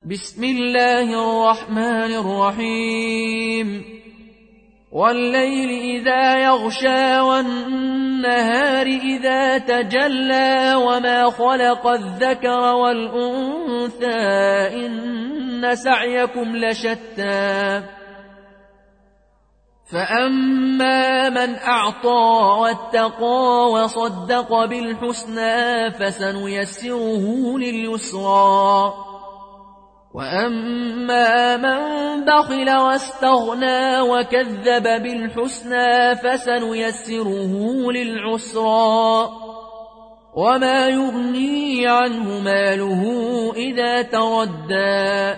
بسم الله الرحمن الرحيم والليل إذا يغشى والنهار إذا تجلى وما خلق الذكر والأنثى إن سعيكم لشتى فأما من أعطى واتقى وصدق بالحسنى فسنيسره لليسرى وأما من بخل واستغنى وكذب بالحسنى فسنيسره للعسرى وما يغني عنه ماله إذا تردى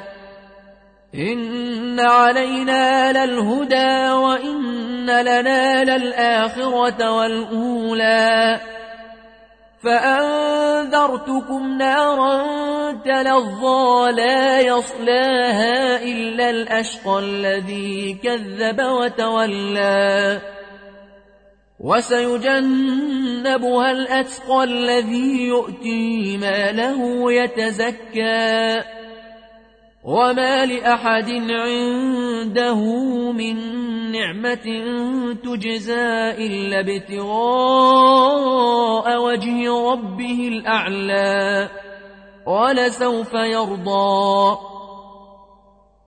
إن علينا للهدى وإن لنا للآخرة والأولى فأنذرتكم نارا تلظى لا يصلاها إلا الأشقى الذي كذب وتولى وسيجنبها الأتقى الذي يؤتي ماله يتزكى وما لأحد عنده من نعمة تجزى إلا ابتغاء وجه ربه الأعلى ولسوف يرضى